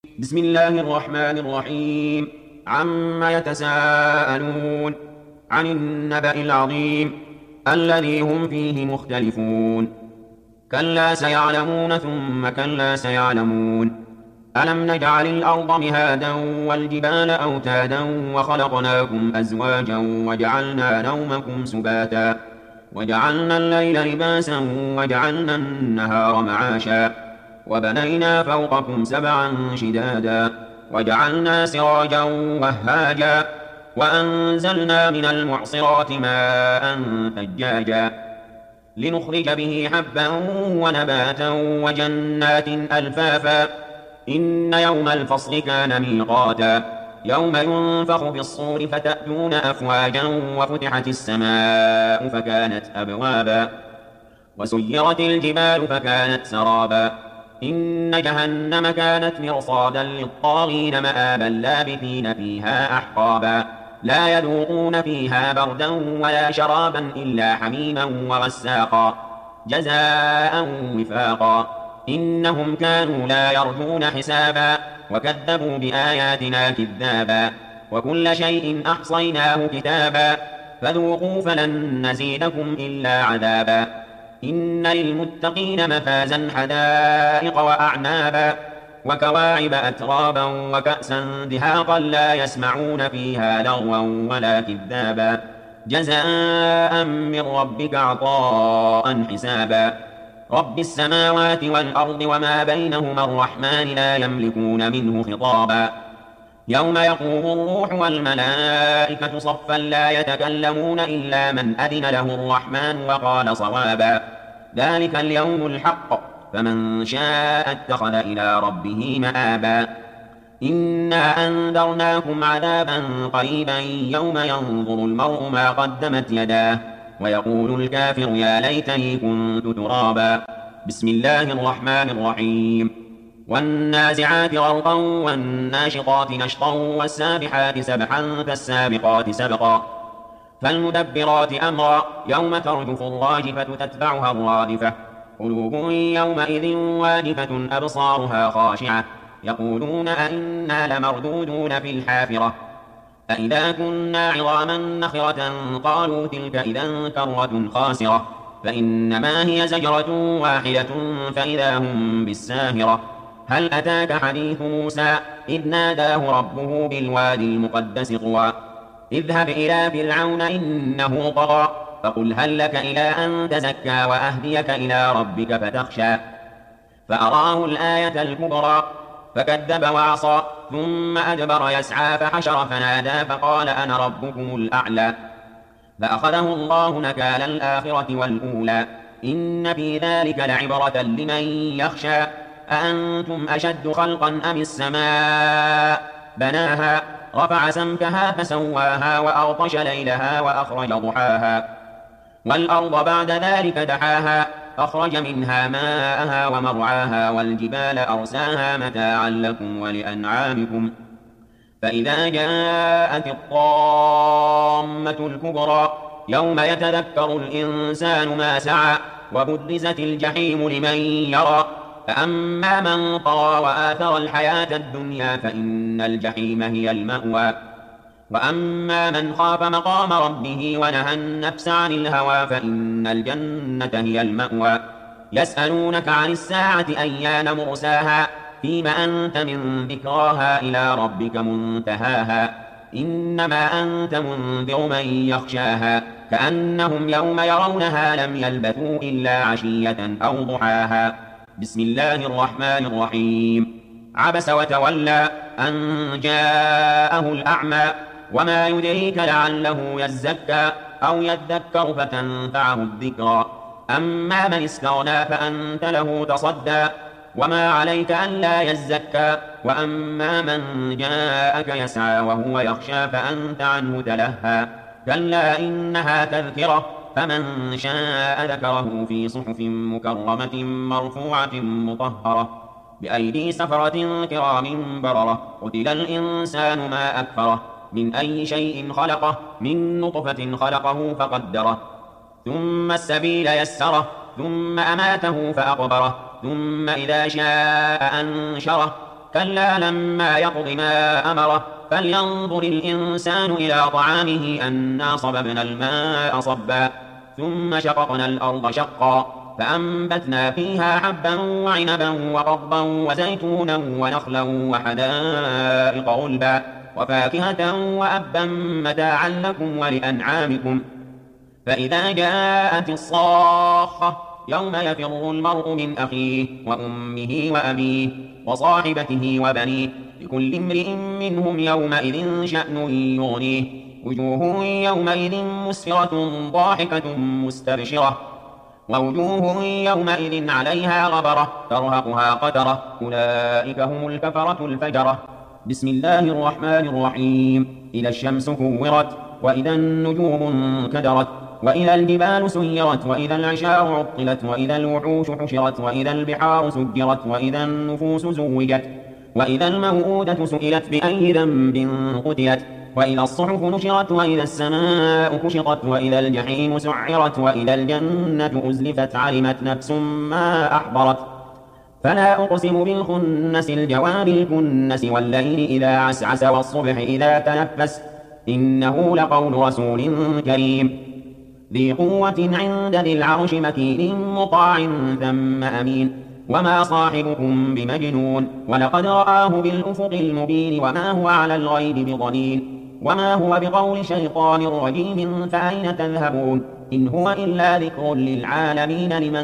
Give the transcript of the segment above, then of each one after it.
بسم الله الرحمن الرحيم. عما يتساءلون عن النبأ العظيم الذي هم فيه مختلفون. كلا سيعلمون ثم كلا سيعلمون. ألم نجعل الأرض مهادا والجبال أوتادا وخلقناكم أزواجا وجعلنا نومكم سباتا وجعلنا الليل لباسا وجعلنا النهار معاشا وبنينا فوقكم سبعا شدادا وجعلنا سراجا وهاجا وأنزلنا من المعصرات ماء ثجاجا لنخرج به حبا ونباتا وجنات ألفافا إن يوم الفصل كان ميقاتا يوم ينفخ في الصور فتأتون أفواجا وفتحت السماء فكانت أبوابا وسيرت الجبال فكانت سرابا إن جهنم كانت مرصادا للطاغين مآبا لابثين فيها أحقابا لا يذوقون فيها بردا ولا شرابا إلا حميما وغساقا جزاء وفاقا إنهم كانوا لا يرجون حسابا وكذبوا بآياتنا كذابا وكل شيء أحصيناه كتابا فذوقوا فلن نزيدكم إلا عذابا إن للمتقين مفازا حدائق وأعنابا وكواعب أترابا وكأسا دهاقا لا يسمعون فيها لغوا ولا كذابا جزاء من ربك عطاء حسابا رب السماوات والأرض وما بينهما الرحمن لا يملكون منه خطابا يوم يقوم الروح والملائكة صفا لا يتكلمون إلا من أذن له الرحمن وقال صوابا ذلك اليوم الحق فمن شاء اتخذ إلى ربه مآبا إنا أنذرناكم عذابا قريبا يوم ينظر المرء ما قدمت يداه ويقول الكافر يا ليتني كنت ترابا بسم الله الرحمن الرحيم والنازعات غرقا والناشطات نشطا والسابحات سبحا فالسابقات سبقا فالمدبرات أمرا يوم ترجف الراجفة تتبعها الرادفة قلوب يومئذ واجفة أبصارها خاشعة يقولون أئنا لمردودون في الحافرة أئذا كنا عظاما نخرة قالوا تلك إذا كرة خاسرة فإنما هي زجرة واحدة فإذا هم بالساهرة هل أتاك حديث موسى إذ ناداه ربه بالوادي المقدس طوى اذهب إلى فرعون إنه طغى فقل هل لك إلى أن تزكى وأهديك إلى ربك فتخشى فأراه الآية الكبرى فكذب وعصى ثم أدبر يسعى فحشر فنادى فقال أنا ربكم الأعلى فأخذه الله نكال الآخرة والأولى إن في ذلك لعبرة لمن يخشى أأنتم أشد خلقا أم السماء بناها رفع سمكها فسواها وأغطش ليلها وأخرج ضحاها والأرض بعد ذلك دحاها أخرج منها ماءها ومرعاها والجبال أرساها متاعا لكم ولأنعامكم فإذا جاءت الطامة الكبرى يوم يتذكر الإنسان ما سعى وبرزت الجحيم لمن يرى فأما من طغى وآثر الحياة الدنيا فإن الجحيم هي المأوى وأما من خاف مقام ربه ونهى النفس عن الهوى فإن الجنة هي المأوى يسألونك عن الساعة أيان مرساها فيما أنت من ذكراها إلى ربك منتهاها إنما أنت منذر من يخشاها كأنهم يوم يرونها لم يلبثوا إلا عشية أو ضحاها بسم الله الرحمن الرحيم عبس وتولى أن جاءه الأعمى وما يدريك لعله يزكى أو يذكر فتنفعه الذكرى أما من استغنى فأنت له تصدى وما عليك ألا يزكى وأما من جاءك يسعى وهو يخشى فأنت عنه تلهى كلا إنها تذكرة فمن شاء ذكره في صحف مكرمة مرفوعة مطهرة بأيدي سفرة كرام بررة قتل الإنسان ما أكفره من أي شيء خلقه من نطفة خلقه فقدره ثم السبيل يسره ثم أماته فأقبره ثم إذا شاء أنشره كلا لما يقض ما أمره فلينظر الإنسان إلى طعامه أنا صببنا الماء صبا ثم شققنا الأرض شقا فأنبتنا فيها حبا وعنبا وقضبا وزيتونا ونخلا وحدائق غلبا وفاكهة وأبا متاعا لكم ولأنعامكم فإذا جاءت الصاخة يوم يفر المرء من أخيه وأمه وأبيه وصاحبته وبنيه لكل امرئ منهم يومئذ شأن يغنيه وجوه يومئذ مسفرة ضاحكة مستبشرة ووجوه يومئذ عليها غبرة ترهقها قترة أولئك هم الكفرة الفجرة بسم الله الرحمن الرحيم إذا الشمس كورت وإذا النجوم انكدرت وإذا الجبال سيرت وإذا العشار عطلت وإذا الوحوش حشرت وإذا البحار سجرت وإذا النفوس زوجت وإذا الموءودة سئلت بأي ذنب قتلت وإذا الصحف نشرت وإذا السماء كشطت وإذا الجحيم سعرت وإذا الجنة أزلفت علمت نفس ما أحضرت فلا أقسم بالخنس الجوار الكنس والليل إذا عسعس والصبح إذا تنفس إنه لقول رسول كريم ذي قوة عند ذي العرش مكين مطاع ثم أمين وما صاحبكم بمجنون ولقد رآه بالأفق المبين وما هو على الغيب بضنين وما هو بقول شيطان رجيم فأين تذهبون إن هو إلا ذكر للعالمين لمن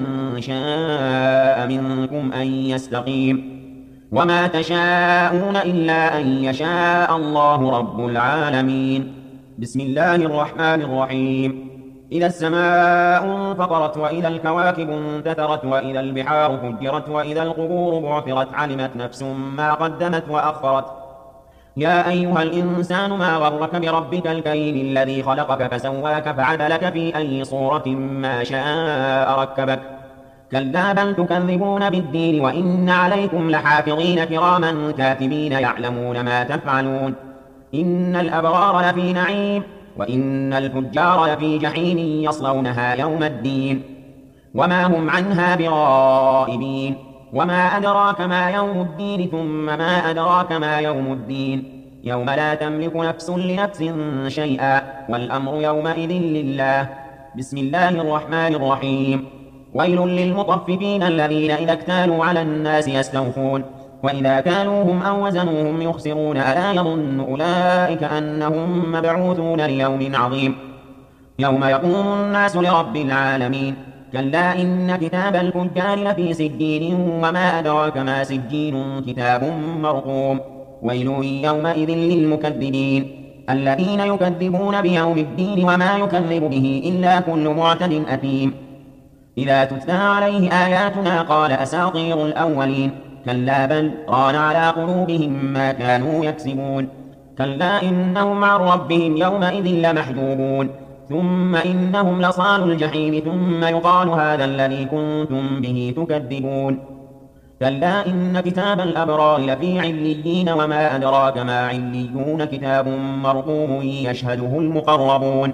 شاء منكم أن يستقيم وما تشاءون إلا أن يشاء الله رب العالمين بسم الله الرحمن الرحيم إذا السماء انفطرت وإذا الكواكب انتثرت وإذا البحار فجرت وإذا القبور بعثرت علمت نفس ما قدمت وأخرت يا أيها الإنسان ما غرك بربك الكريم الذي خلقك فسواك فعدلك في أي صورة ما شاء ركبك كلا بل تكذبون بالدين وإن عليكم لحافظين كراما كاتبين يعلمون ما تفعلون إن الأبرار لفي نعيم وإن الفجار لفي جحيم يصلونها يوم الدين وما هم عنها بغائبين وما أدراك ما يوم الدين ثم ما أدراك ما يوم الدين يوم لا تملك نفس لنفس شيئا والأمر يومئذ لله بسم الله الرحمن الرحيم ويل للمطففين الذين إذا اكتالوا على الناس يستوفون وإذا كالوهم أو وزنوهم يخسرون ألا يظن أولئك أنهم مبعوثون ليوم عظيم يوم يقوم الناس لرب العالمين كلا إن كتاب الفجار لفي سجين وما أدراك ما سجين كتاب مرقوم ويل يومئذ للمكذبين الذين يكذبون بيوم الدين وما يكذب به إلا كل معتد أثيم إذا تتلى عليه آياتنا قال أساطير الأولين كلا بل ران على قلوبهم ما كانوا يكسبون كلا إنهم عن ربهم يومئذ لمحجوبون ثم إنهم لصال الجحيم ثم يقال هذا الذي كنتم به تكذبون كلا إن كتاب الأبرار لفي عليين وما أدراك ما عليون كتاب مرقوم يشهده المقربون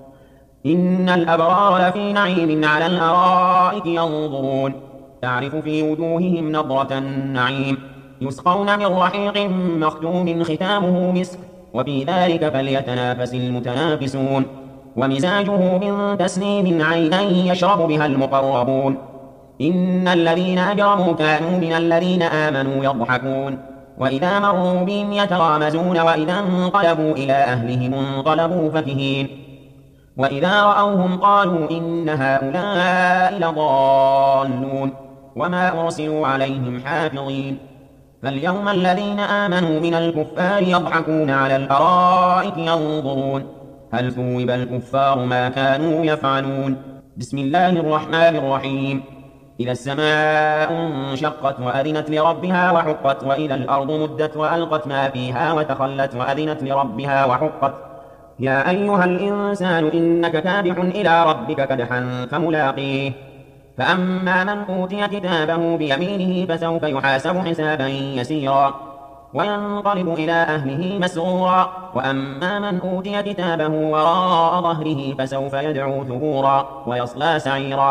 إن الأبرار لفي نعيم على الأرائك ينظرون تعرف في وجوههم نضرة النعيم يسقون من رحيق مختوم ختامه مسك وفي ذلك فليتنافس المتنافسون ومزاجه من تسنيم عينا يشرب بها المقربون إن الذين أجرموا كانوا من الذين آمنوا يضحكون وإذا مروا بهم يتغامزون وإذا انقلبوا إلى أهلهم انقلبوا فكهين وإذا رأوهم قالوا إن هؤلاء لضالون وما أرسلوا عليهم حافظين فاليوم الذين آمنوا من الكفار يضحكون على الأرائك ينظرون هل ثوب الكفار ما كانوا يفعلون بسم الله الرحمن الرحيم إذا السماء انشقت وأذنت لربها وحقت وإذا الأرض مدت وألقت ما فيها وتخلت وأذنت لربها وحقت يا أيها الإنسان إنك كادح إلى ربك كدحا فملاقيه فأما من أوتي كتابه بيمينه فسوف يحاسب حسابا يسيرا وينقلب إلى أهله مسرورا وأما من أوتي كتابه وراء ظهره فسوف يدعو ثبورا ويصلى سعيرا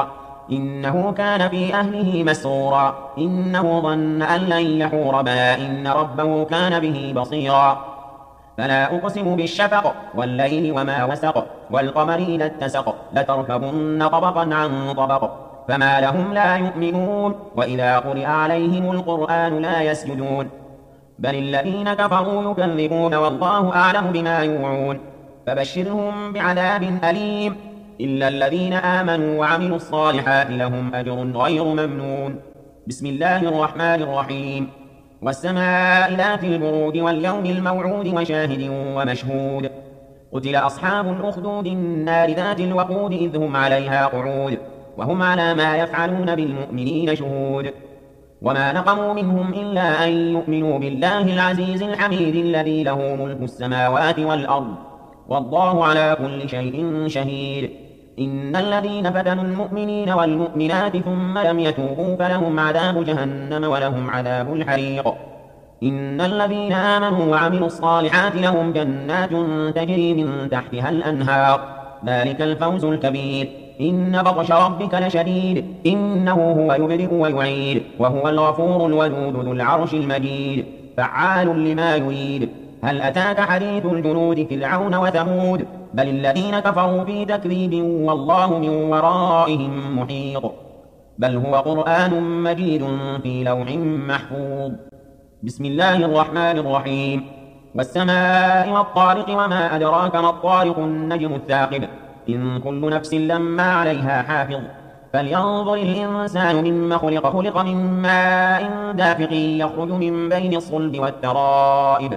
إنه كان في أهله مسرورا إنه ظن أن لن يحور بلى إن ربه كان به بصيرا فلا أقسم بالشفق والليل وما وسق والقمر إذا اتسق لتركبن طبقا عن طبق فما لهم لا يؤمنون وإذا قرئ عليهم القرآن لا يسجدون بل الذين كفروا يكذبون والله أعلم بما يوعون فبشرهم بعذاب أليم إلا الذين آمنوا وعملوا الصالحات لهم أجر غير ممنون بسم الله الرحمن الرحيم والسماء ذات البروج واليوم الموعود وشاهد ومشهود قتل أصحاب الأخدود النار ذات الوقود إذ هم عليها قعود وهم على ما يفعلون بالمؤمنين شهود وما نقموا منهم إلا أن يؤمنوا بالله العزيز الحميد الذي له ملك السماوات والأرض والله على كل شيء شهيد إن الذين فتنوا المؤمنين والمؤمنات ثم لم يتوبوا فلهم عذاب جهنم ولهم عذاب الحريق إن الذين آمنوا وعملوا الصالحات لهم جنات تجري من تحتها الأنهار ذلك الفوز الكبير إن بطش ربك لشديد إنه هو يبدئ ويعيد وهو الغفور الودود ذو العرش المجيد فعال لما يريد هل أتاك حديث الجنود فرعون وثمود بل الذين كفروا في تكذيب والله من ورائهم محيط بل هو قرآن مجيد في لوح محفوظ بسم الله الرحمن الرحيم والسماء والطارق وما أدراك ما الطارق النجم الثاقب إن كل نفس لما عليها حافظ فلينظر الإنسان مما خلق من ماء دافق يخرج من بين الصلب والترائب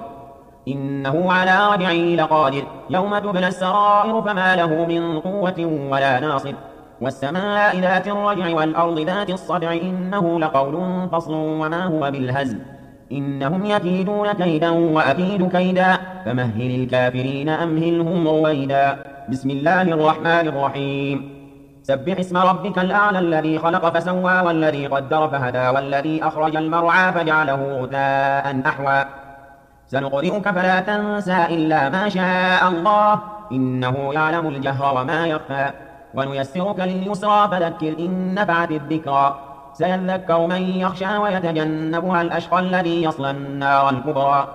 إنه على رجعه لقادر يوم تبلى السرائر فما له من قوة ولا ناصر والسماء ذات الرجع والأرض ذات الصدع إنه لقول فصل وما هو بالهزل إنهم يكيدون كيدا وأكيد كيدا فمهل الكافرين أمهلهم رويدا بسم الله الرحمن الرحيم سبح اسم ربك الأعلى الذي خلق فسوى والذي قدر فهدى والذي أخرج المرعى فجعله غثاء أحوى سنقرئك فلا تنسى إلا ما شاء الله إنه يعلم الجهر وما يخفى ونيسرك لليسرى فذكر إن نفعت الذكرى سيذكر من يخشى ويتجنبها الأشقى الذي يصلى النار الكبرى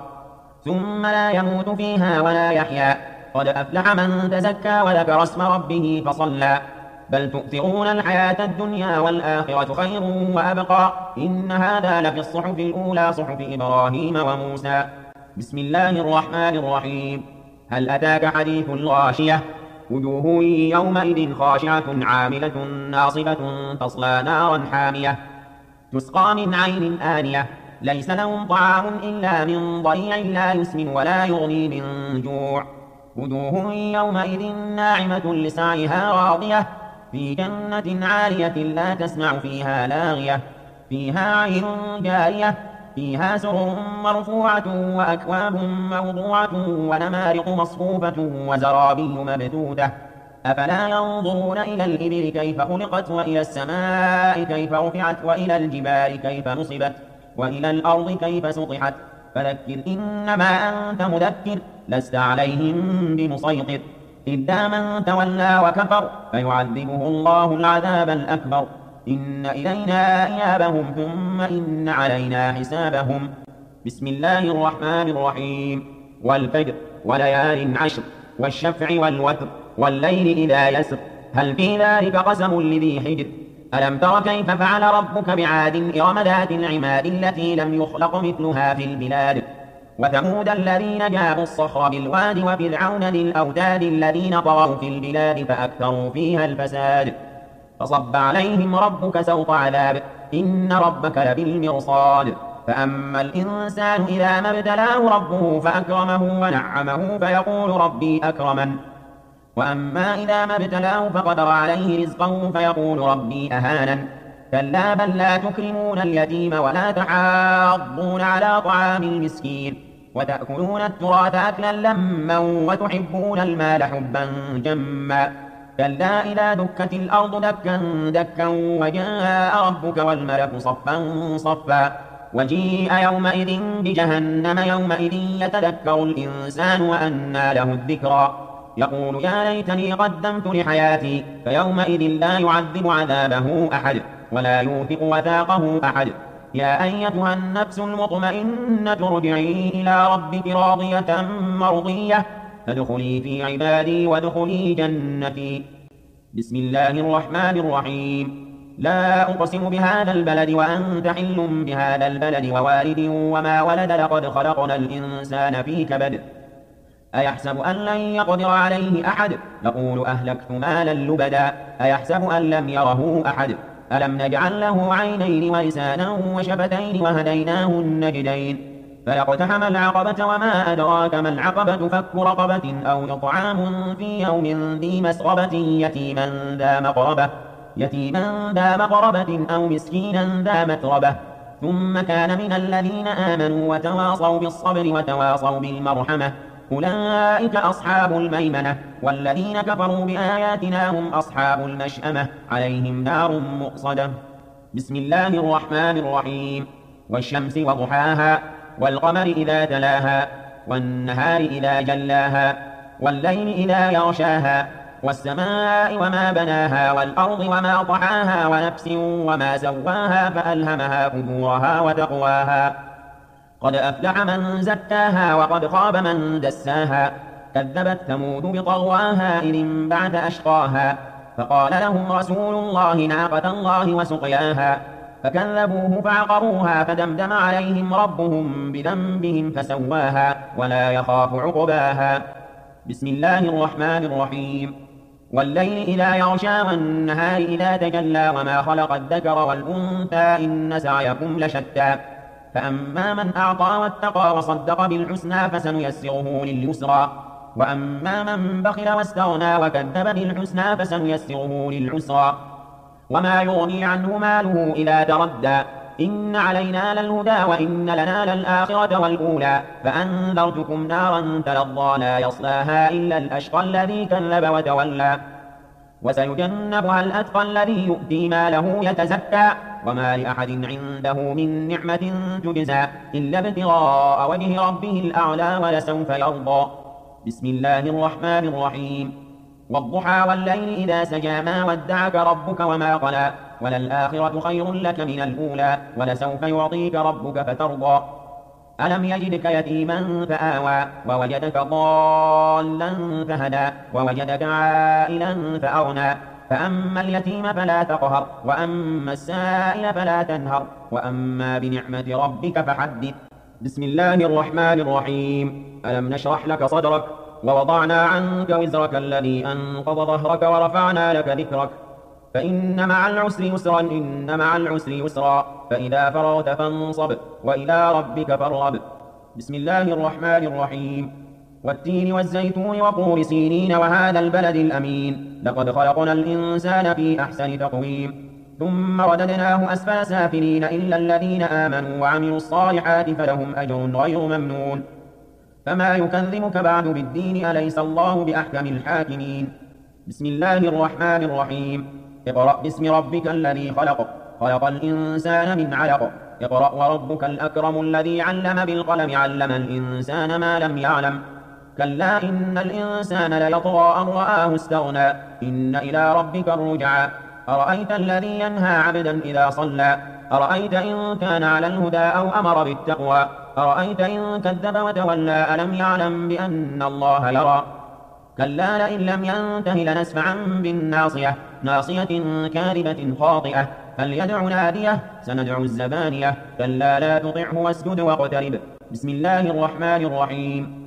ثم لا يموت فيها ولا يحيا قد أفلح من تزكى وذكر اسم ربه فصلى بل تؤثرون الحياة الدنيا والآخرة خير وأبقى إن هذا لفي الصحف الأولى صحف إبراهيم وموسى بسم الله الرحمن الرحيم هل أتاك حديث الغاشية وجوه يومئذ خاشعة عاملة ناصبة تصلى نارا حامية تسقى من عين آنية ليس لهم طعام إلا من ضريع لا يسمن ولا يغني من جوع وجوه يومئذ ناعمة لسعيها راضية في جنة عالية لا تسمع فيها لاغية فيها عين جارية فيها سرر مرفوعة وأكواب موضوعة ونمارق مصفوفة وزرابي مبثوثة أفلا ينظرون إلى الإبل كيف خلقت وإلى السماء كيف رفعت وإلى الجبال كيف نصبت وإلى الأرض كيف سطحت فذكر إنما أنت مذكر لست عليهم بمسيطر إلا من تولى وكفر فيعذبه الله العذاب الأكبر إن إلينا إيابهم ثم إن علينا حسابهم بسم الله الرحمن الرحيم والفجر وليال عشر والشفع والوتر والليل إذا يسر هل في ذلك قسم لذي حجر ألم تر كيف فعل ربك بعاد إرم ذات العماد التي لم يخلق مثلها في البلاد وثمود الذين جابوا الصخر بالواد وفرعون ذي الأوتاد الذين طغوا في البلاد فأكثروا فيها الفساد فصب عليهم ربك سوط عذاب إن ربك لبالمرصاد فأما الإنسان إذا ما ابتلاه ربه فأكرمه ونعمه فيقول ربي أكرمن وأما إذا ما ابتلاه فقدر عليه رزقه فيقول ربي أهانن كلا بل لا تكرمون اليتيم ولا تحاضون على طعام المسكين وتأكلون التراث أكلا لما وتحبون المال حبا جما كلا إذا دكت الأرض دكا دكا وجاء ربك والملك صفا صفا وجيء يومئذ بجهنم يومئذ يتذكر الإنسان وأنى له الذكرى يقول يا ليتني قدمت لحياتي فيومئذ لا يعذب عذابه أحد ولا يوثق وثاقه أحد. يا أيتها النفس المطمئنة ارجعي إلى ربك راضية مرضية فادخلي في عبادي وادخلي جنتي. بسم الله الرحمن الرحيم. لا أقسم بهذا البلد وأنت حل بهذا البلد ووالد وما ولد لقد خلقنا الإنسان في كبد أيحسب أن لن يقدر عليه أحد يقول أهلكت مالا لبدا أيحسب أن لم يره أحد ألم نجعل له عينين ولسانا وشفتين وهديناه النجدين فلاقتحم العقبة وما أدراك ما العقبة فك رقبة أو إطعام في يوم ذي مسغبة يتيما ذا مقربة أو مسكينا ذا متربة ثم كان من الذين آمنوا وتواصوا بالصبر وتواصوا بالمرحمة أولئك أصحاب الميمنة والذين كفروا بآياتنا هم أصحاب المشأمة عليهم نار مؤصدة. بسم الله الرحمن الرحيم. والشمس وضحاها والقمر إذا تلاها والنهار إذا جلاها والليل إذا يغشاها والسماء وما بناها والأرض وما طحاها ونفس وما سواها فألهمها فجورها وتقواها قد أفلح من زكاها وقد خاب من دساها كذبت ثمود بطغواها إذ انبعث أشقاها فقال لهم رسول الله ناقة الله وسقياها فكذبوه فعقروها فدمدم عليهم ربهم بذنبهم فسواها ولا يخاف عقباها. بسم الله الرحمن الرحيم. والليل إذا يغشى والنهار إذا تجلى وما خلق الذكر والأنثى إن سعيكم لشتى فأما من أعطى واتقى وصدق بالحسنى فسنيسره لليسرى وأما من بخل واستغنى وكذب بالحسنى فسنيسره للعسرى وما يغني عنه ماله إذا تردى إن علينا للهدى وإن لنا للآخرة والأولى فأنذرتكم نارا تلظى لا يصلاها إلا الأشقى الذي كذب وتولى وسيجنبها الأتقى الذي يؤتي ماله يتزكى وما لأحد عنده من نعمة تجزى إلا ابتغاء وجه ربه الأعلى ولسوف يرضى. بسم الله الرحمن الرحيم. والضحى والليل إذا سجى ما ودعك ربك وما قلى وللآخرة خير لك من الأولى ولسوف يعطيك ربك فترضى ألم يجدك يتيما فآوى ووجدك ضالا فهدى ووجدك عائلا فأغنى فأما اليتيم فلا تقهر وأما السائل فلا تنهر وأما بنعمة ربك فحدث. بسم الله الرحمن الرحيم. ألم نشرح لك صدرك ووضعنا عنك وزرك الذي أنقض ظهرك ورفعنا لك ذكرك فإن مع العسر يسرا إن مع العسر يسرا فإذا فرغت فانصب وإلى ربك فارغب. بسم الله الرحمن الرحيم. والتين والزيتون وطور سينين وهذا البلد الأمين لقد خلقنا الإنسان في أحسن تقويم ثم رددناه أسفل سافلين إلا الذين آمنوا وعملوا الصالحات فلهم أجر غير ممنون فما يكذبك بعد بالدين أليس الله بأحكم الحاكمين. بسم الله الرحمن الرحيم. اقرأ باسم ربك الذي خلق خلق الإنسان من علق اقرأ وربك الأكرم الذي علم بالقلم علم الإنسان ما لم يعلم كلا إن الإنسان ليطغى أن رآه استغنى إن إلى ربك الرجعى أرأيت الذي ينهى عبدا إذا صلى أرأيت إن كان على الهدى أو أمر بالتقوى أرأيت إن كذب وتولى ألم يعلم بأن الله يرى كلا لئن لم ينته لنسفعا بالناصية ناصية كاذبة خاطئة فليدع ناديه سندع الزبانية كلا لا تطعه واسجد واقترب. بسم الله الرحمن الرحيم.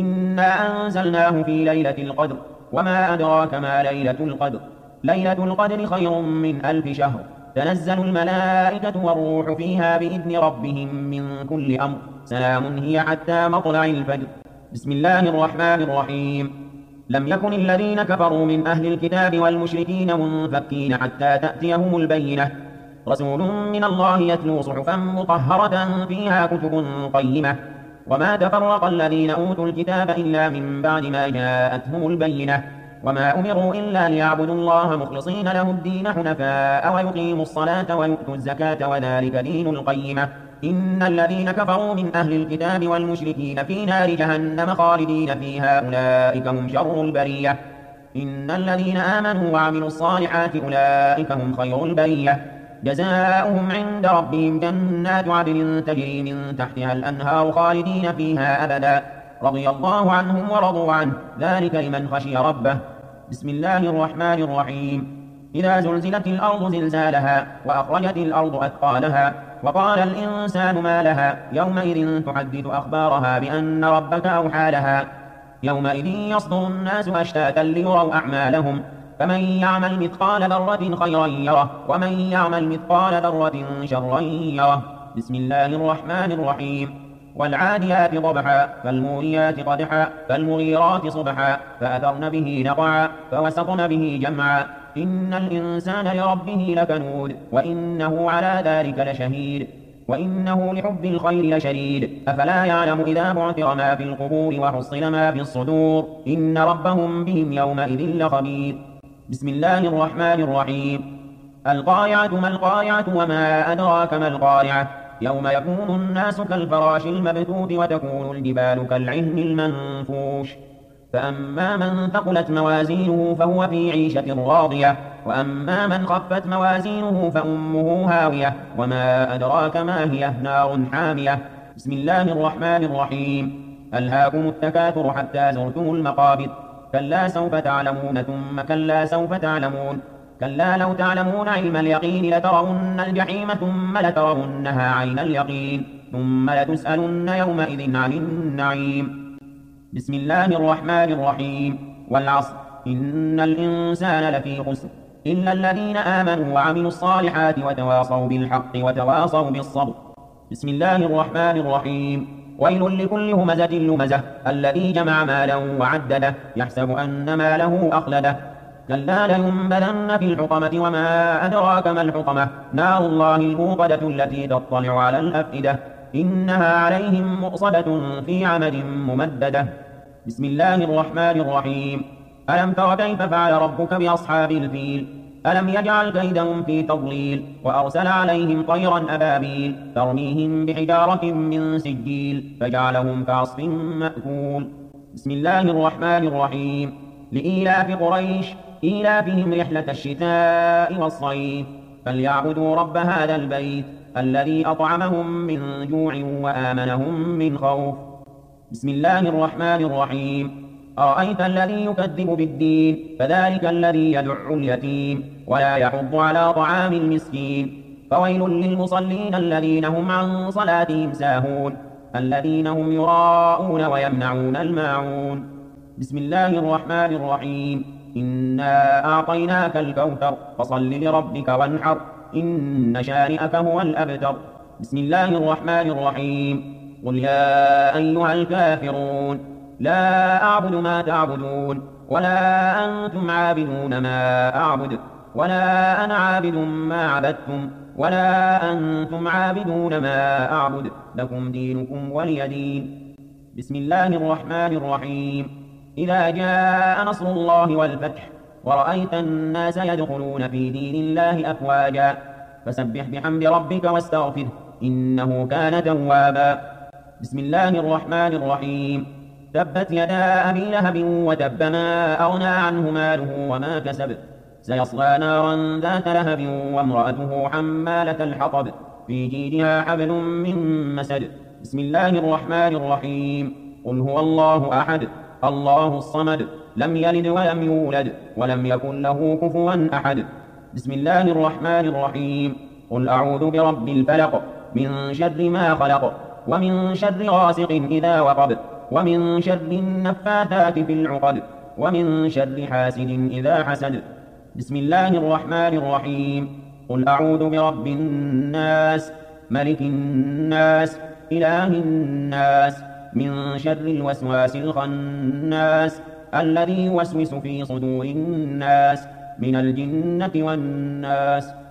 إنا أنزلناه في ليلة القدر وما أدراك ما ليلة القدر ليلة القدر خير من 1000 شهر تنزل الملائكة والروح فيها بإذن ربهم من كل أمر سلام هي حتى مطلع الفجر. بسم الله الرحمن الرحيم. لم يكن الذين كفروا من أهل الكتاب والمشركين منفكين حتى تأتيهم البينة رسول من الله يتلو صحفا مطهرة فيها كتب قيمة وما تفرق الذين أوتوا الكتاب إلا من بعد ما جاءتهم البينة وما أمروا إلا ليعبدوا الله مخلصين له الدين حنفاء ويقيموا الصلاة ويؤتوا الزكاة وذلك دين القيمة إن الذين كفروا من أهل الكتاب والمشركين في نار جهنم خالدين فيها أولئك هم شر البرية. إن الذين آمنوا وعملوا الصالحات أولئك هم خير البرية. جزاؤهم عند ربهم جنات عدن تجري من تحتها الأنهار خالدين فيها أبدا رضي الله عنهم ورضوا عنه ذلك لمن خشي ربه. بسم الله الرحمن الرحيم. إذا زلزلت الأرض زلزالها وأخرجت الأرض أثقالها وقال الإنسان ما لها يومئذ تحدث أخبارها بأن ربك أوحى لها يومئذ يصدر الناس أشتاتا ليروا أعمالهم فمن يعمل مثقال ذرة خيرا يره ومن يعمل مثقال ذرة شرا يره. بسم الله الرحمن الرحيم. والعاديات ضبحا فالموريات قدحا فالمغيرات صبحا فأثرن به نقعا فوسطن به جمعا إن الإنسان لربه لكنود وإنه على ذلك لشهيد وإنه لحب الخير لشديد أفلا يعلم إذا بعثر ما في القبور وحصل ما في الصدور إن ربهم بهم يومئذ لخبير. بسم الله الرحمن الرحيم. القارعة ما القارعة وما أدراك ما القارعة يوم يكون الناس كالفراش المبثوث وتكون الجبال كالعهن المنفوش فأما من ثقلت موازينه فهو في عيشة راضية وأما من خفت موازينه فأمه هاوية وما أدراك ما هي نار حامية. بسم الله الرحمن الرحيم. ألهاكم التكاثر حتى زرتم المقابر كلا سوف تعلمون ثم كلا سوف تعلمون كلا لو تعلمون علم اليقين لترون الجحيم ثم لترونها عين اليقين ثم لتسألن يومئذ عن النعيم. بسم الله الرحمن الرحيم. والعصر إن الإنسان لفي خسر إلا الذين آمنوا وعملوا الصالحات وتواصوا بالحق وتواصوا بالصبر. بسم الله الرحمن الرحيم. ويل لكل همزة لمزة الذي جمع مالا وعدده يحسب أن ماله أخلده كلا لينبذن في الحطمة وما أدراك ما الحطمة نار الله الموقدة التي تطلع على الأفئدة إنها عليهم مؤصدة في عمد ممددة. بسم الله الرحمن الرحيم. ألم تر كيف فعل ربك بأصحاب الفيل ألم يجعل كيدهم في تضليل وأرسل عليهم طيرا أبابيل ترميهم بحجارة من سجيل فجعلهم كعصف مأكول. بسم الله الرحمن الرحيم. لإيلاف قريش إيلافهم رحلة الشتاء والصيف فليعبدوا رب هذا البيت الذي أطعمهم من جوع وآمنهم من خوف. بسم الله الرحمن الرحيم. أرأيت الذي يكذب بالدين فذلك الذي يدع اليتيم ولا يحض على طعام المسكين فويل للمصلين الذين هم عن صلاتهم ساهون الذين هم يراءون ويمنعون الماعون. بسم الله الرحمن الرحيم. إنا أعطيناك الكوثر فصل لربك وانحر إن شانئك هو الأبتر. بسم الله الرحمن الرحيم. قل يا أيها الكافرون لا أعبد ما تعبدون ولا أنتم عابدون ما أعبد ولا أنا عابد ما عبدتم ولا أنتم عابدون ما أعبد لكم دينكم ولي دين. بسم الله الرحمن الرحيم. إذا جاء نصر الله والفتح ورأيت الناس يدخلون في دين الله أفواجا فسبح بحمد ربك واستغفره إنه كان توابا. بسم الله الرحمن الرحيم. تبت يدا أبي لهب وتب ما أغنى عنه ماله وما كسب سيصلى نارا ذات لهب وامرأته حمالة الحطب في جيدها حبل من مسد. بسم الله الرحمن الرحيم. قل هو الله أحد الله الصمد لم يلد ولم يولد ولم يكن له كفوا أحد. بسم الله الرحمن الرحيم. قل أعوذ برب الفلق من شر ما خلق ومن شر غاسق إذا وقب ومن شر النفاثات في العقد ومن شر حاسد إذا حسد. بسم الله الرحمن الرحيم. قل أعوذ برب الناس ملك الناس إله الناس من شر الوسواس الخناس الذي يوسوس في صدور الناس من الجنة والناس.